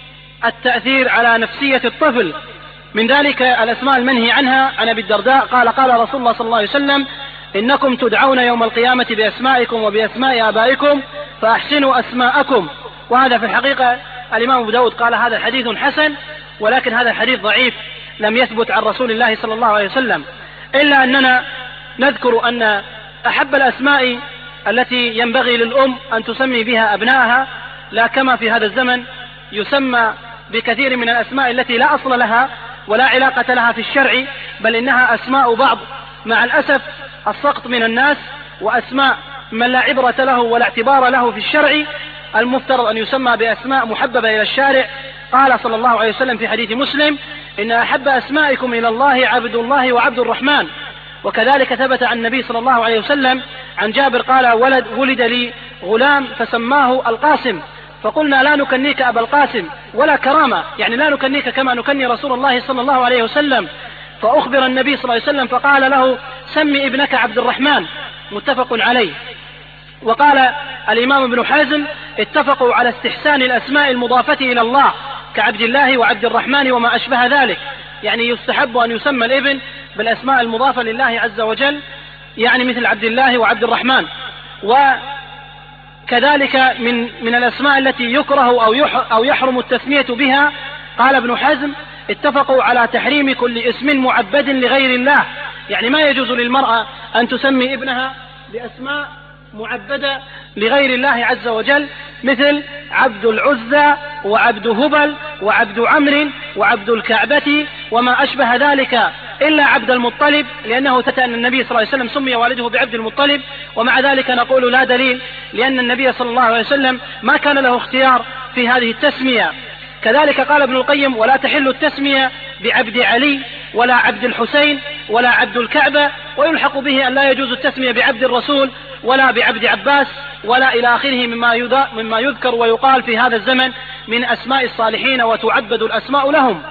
التأثير على نفسية الطفل. من ذلك الأسماء المنهي عنها عن أبي الدرداء قال قال رسول الله صلى الله عليه وسلم: إنكم تدعون يوم القيامة بأسمائكم وبأسماء آبائكم فأحسنوا أسماءكم. وهذا في الحقيقة الإمام أبو داود قال هذا حديث حسن، ولكن هذا الحديث ضعيف لم يثبت عن رسول الله صلى الله عليه وسلم، إلا أننا نذكر أن أحب الأسماء التي ينبغي للأم أن تسمي بها أبنائها، لا كما في هذا الزمن يسمى بكثير من الأسماء التي لا أصل لها ولا علاقة لها في الشرع، بل إنها أسماء بعض مع الأسف السقط من الناس، وأسماء من لا عبرة له ولا اعتبار له في الشرع. المفترض أن يسمى بأسماء محببة إلى الشارع. قال صلى الله عليه وسلم في حديث مسلم: إن أحب أسمائكم إلى الله عبد الله وعبد الرحمن. وكذلك ثبت عن النبي صلى الله عليه وسلم عن جابر قال: ولد ولد لي غلام فسماه القاسم، فقلنا لا نكنيك أبا القاسم ولا كرامة، يعني لا نكنيك كما نكني رسول الله صلى الله عليه وسلم. فأخبر النبي صلى الله عليه وسلم فقال له: سمي ابنك عبد الرحمن، متفق عليه. وقال الإمام ابن حزم: اتفقوا على استحسان الأسماء المضافة إلى الله كعبد الله وعبد الرحمن وما أشبه ذلك، يعني يستحب أن يسمى الابن بالأسماء المضافة لله عز وجل، يعني مثل عبد الله وعبد الرحمن. وكذلك من من الأسماء التي يكره أو يحرم التسمية بها، قال ابن حزم: اتفقوا على تحريم كل اسم معبد لغير الله، يعني ما يجوز للمرأة أن تسمي ابنها بأسماء معبدة لغير الله عز وجل، مثل عبد العزى وعبد هبل وعبد عمرو وعبد الكعبة وما أشبه ذلك، إلا عبد المطلب، لأنه ثبت أن النبي صلى الله عليه وسلم سمي والده بعبد المطلب، ومع ذلك نقول لا دليل، لأن النبي صلى الله عليه وسلم ما كان له اختيار في هذه التسمية. كذلك قال ابن القيم: ولا تحل التسمية بعبد علي ولا عبد الحسين ولا عبد الكعبة، ويلحق به أن لا يجوز التسمية بعبد الرسول ولا بعبد عباس ولا إلى آخره مما مما يذكر ويقال في هذا الزمن من أسماء الصالحين وتعبد الأسماء لهم.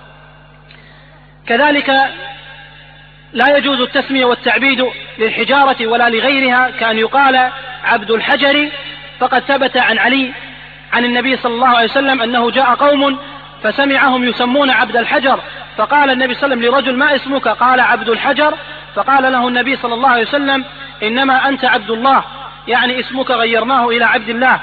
كذلك لا يجوز التسمية والتعبيد للحجارة ولا لغيرها، كأن يقال عبد الحجر، فقد ثبت عن علي عن النبي صلى الله عليه وسلم أنه جاء قوم فسمعهم يسمون عبد الحجر، فقال النبي صلى الله عليه وسلم لرجل: ما اسمك؟ قال: عبد الحجر. فقال له النبي صلى الله عليه وسلم: إنما أنت عبد الله، يعني اسمك غيرناه إلى عبد الله.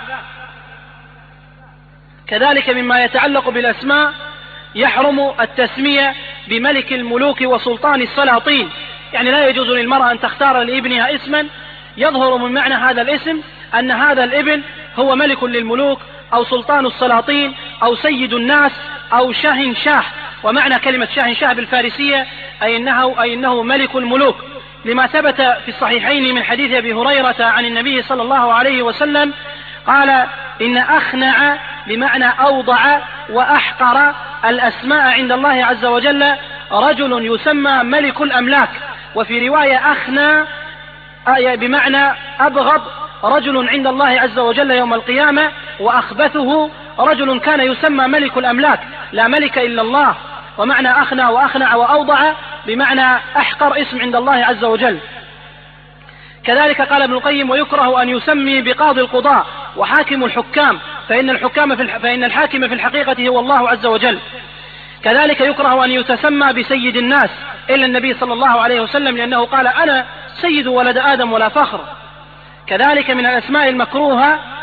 كذلك مما يتعلق بالأسماء يحرم التسمية بملك الملوك وسلطان السلاطين، يعني لا يجوز للمرأة أن تختار لابنها اسما يظهر من معنى هذا الاسم أن هذا الابن هو ملك للملوك أو سلطان السلاطين أو سيد الناس أو شه شاه. ومعنى كلمة شه شاه بالفارسية أي إنه, أي إنه ملك الملوك، لما ثبت في الصحيحين من حديث أبي هريرة عن النبي صلى الله عليه وسلم قال: إن أخنع بمعنى أوضع وأحقر الأسماء عند الله عز وجل رجل يسمى ملك الأملاك. وفي رواية أخنع بمعنى أبغض رجل عند الله عز وجل يوم القيامة، وأخبثه رجل كان يسمى ملك الأملاك، لا ملك إلا الله. ومعنى أخنع وأخنع وأوضع بمعنى أحقر اسم عند الله عز وجل. كذلك قال ابن القيم: ويكره أن يسمي بقاضي القضاء وحاكم الحكام، فإن الحكام في الح... فإن الحاكم في الحقيقة هو الله عز وجل. كذلك يكره أن يتسمى بسيد الناس إلا النبي صلى الله عليه وسلم، لأنه قال: أنا سيد ولد آدم ولا فخر. كذلك من الأسماء المكروهة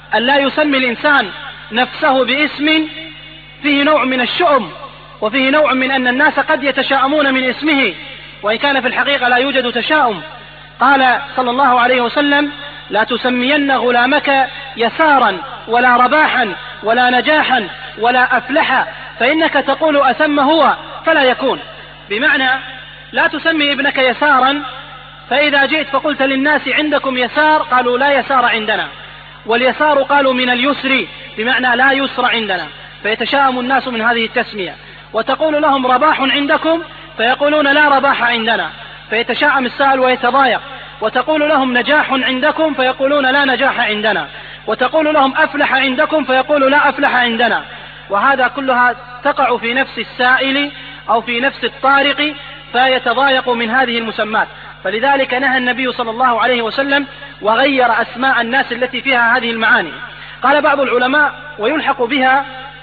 أن لا يسمي الإنسان نفسه باسم فيه نوع من الشؤم، وفيه نوع من أن الناس قد يتشاءمون من اسمه، وإن كان في الحقيقة لا يوجد تشاؤم. قال صلى الله عليه وسلم: لا تسمين غلامك يسارا ولا رباحا ولا نجاحا ولا أفلحا، فإنك تقول أثم هو فلا يكون. بمعنى لا تسمي ابنك يسارا، فإذا جئت فقلت للناس عندكم يسار قالوا لا يسار عندنا، واليسار قالوا من اليسر بمعنى لا يسر عندنا، فيتشاءم الناس من هذه التسمية. وتقول لهم رباح عندكم فيقولون لا رباح عندنا، فيتشاءم السائل ويتضايق. وتقول لهم نجاح عندكم فيقولون لا نجاح عندنا، وتقول لهم أفلح عندكم فيقولوا لا أفلح عندنا. وهذا كلها تقع في نفس السائل أو في نفس الطارق، فيتضايق من هذه المسمات. فلذلك نهى النبي صلى الله عليه وسلم وغير أسماء الناس التي فيها هذه المعاني. قال بعض العلماء: ويلحق بها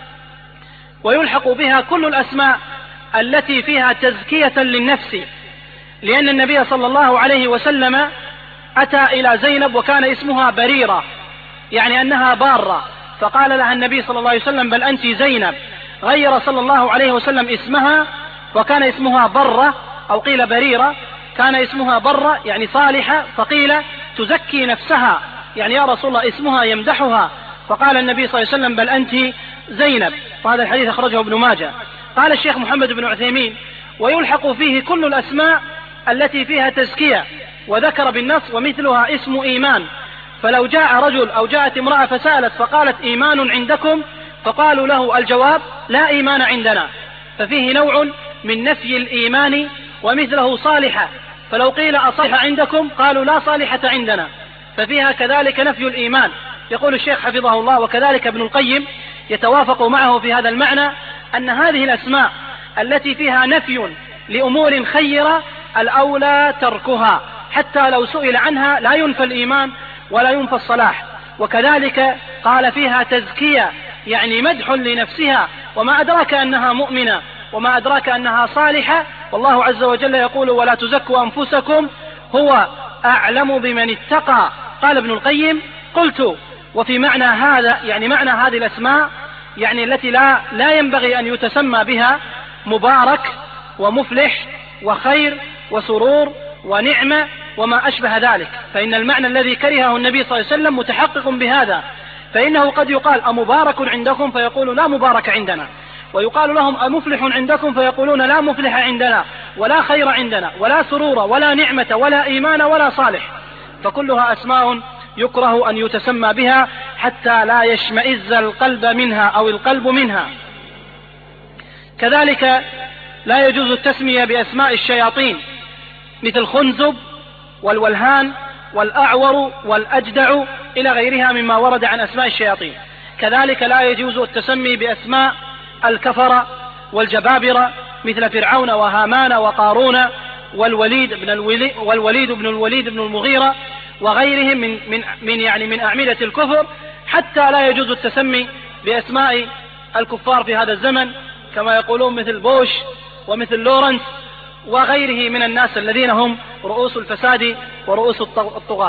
ويلحق بها كل الأسماء التي فيها تزكية للنفس، لأن النبي صلى الله عليه وسلم أتى إلى زينب وكان اسمها بريرة، يعني أنها بارة، فقال لها النبي صلى الله عليه وسلم: بل أنت زينب. غير صلى الله عليه وسلم اسمها وكان اسمها برة، أو قيل بريرة، كان اسمها برة يعني صالحة، فقيل تزكي نفسها، يعني يا رسول الله اسمها يمدحها، فقال النبي صلى الله عليه وسلم: بل أنت زينب. وهذا الحديث أخرجه ابن ماجه. قال الشيخ محمد بن عثيمين: ويلحق فيه كل الأسماء التي فيها تزكية، وذكر بالنص ومثلها اسم إيمان. فلو جاء رجل أو جاءت امرأة فسألت فقالت إيمان عندكم، فقالوا له الجواب لا إيمان عندنا، ففيه نوع من نفي الإيمان. ومثله صالحة، فلو قيل أصالحة عندكم قالوا لا صالحة عندنا، ففيها كذلك نفي الإيمان. يقول الشيخ حفظه الله: وكذلك ابن القيم يتوافق معه في هذا المعنى، أن هذه الأسماء التي فيها نفي لأمور خيرة الأولى تركها، حتى لو سئل عنها لا ينفى الإيمان ولا ينفى الصلاح. وكذلك قال فيها تزكية، يعني مدح لنفسها، وما أدراك أنها مؤمنة وما أدراك أنها صالحة. والله عز وجل يقول: ولا تزكوا أنفسكم هو أعلم بمن اتقى. قال ابن القيم: قلت وفي معنى هذا، يعني معنى هذه الأسماء يعني التي لا, لا ينبغي أن يتسمى بها، مبارك ومفلح وخير وسرور ونعمة وما أشبه ذلك، فإن المعنى الذي كرهه النبي صلى الله عليه وسلم متحقق بهذا. فإنه قد يقال أمبارك عندكم فيقول لا مبارك عندنا، ويقال لهم أمفلح عندكم فيقولون لا مفلح عندنا، ولا خير عندنا، ولا سرور ولا نعمة ولا إيمان ولا صالح. فكلها أسماء يكره أن يتسمى بها حتى لا يشمئز القلب منها أو القلب منها. كذلك لا يجوز التسمية بأسماء الشياطين، مثل خنزب والولهان والأعور والأجدع إلى غيرها مما ورد عن أسماء الشياطين. كذلك لا يجوز التسمي بأسماء الكفرة والجبابرة، مثل فرعون وهامان وقارون والوليد بن الوليد والوليد بن الوليد بن المغيرة وغيرهم من من من يعني من أعمدة الكفر. حتى لا يجوز التسمي بأسماء الكفار في هذا الزمن، كما يقولون مثل بوش ومثل لورنس وغيره من الناس الذين هم رؤوس الفساد ورؤوس الطغاة.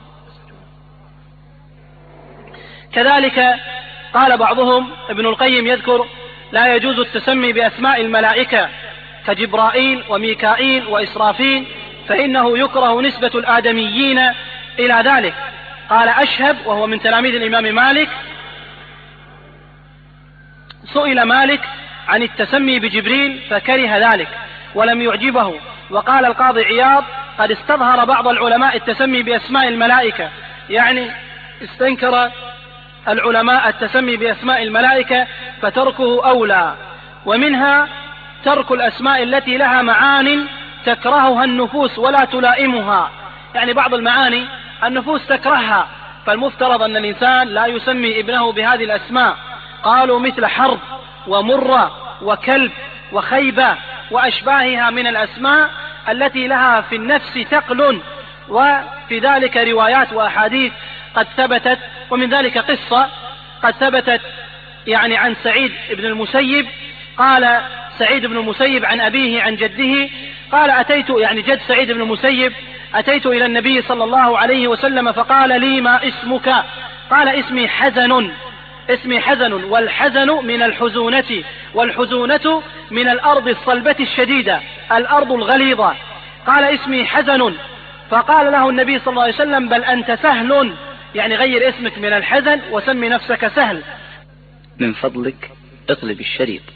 كذلك قال بعضهم، ابن القيم يذكر: لا يجوز التسمي بأسماء الملائكة كجبرائيل وميكائيل وإسرافيل، فإنه يكره نسبة الآدميين إلى ذلك. قال أشهب وهو من تلاميذ الإمام مالك: سئل مالك عن التسمي بجبريل فكره ذلك ولم يعجبه. وقال القاضي عياض: قد استظهر بعض العلماء التسمي بأسماء الملائكة، يعني استنكر العلماء التسمي بأسماء الملائكة فتركه أولى. ومنها ترك الأسماء التي لها معان تكرهها النفوس ولا تلائمها، يعني بعض المعاني النفوس تكرهها، فالمفترض أن الإنسان لا يسمي ابنه بهذه الأسماء. قالوا مثل حرب ومرة وكلب وخيبة وأشباهها من الأسماء التي لها في النفس ثقل، وفي ذلك روايات وأحاديث قد ثبتت. ومن ذلك قصة قد ثبتت يعني عن سعيد بن المسيب، قال سعيد بن المسيب عن أبيه عن جده قال: أتيت يعني جد سعيد بن المسيب أتيت إلى النبي صلى الله عليه وسلم فقال لي: ما اسمك؟ قال اسمي حزن، اسمي حزن، والحزن من الحزونة، والحزونة من الأرض الصلبة الشديدة، الأرض الغليظة. قال اسمي حزن، فقال له النبي صلى الله عليه وسلم بل أنت سهل، يعني غير اسمك من الحزن وسمي نفسك سهل. من فضلك اقلب الشريط.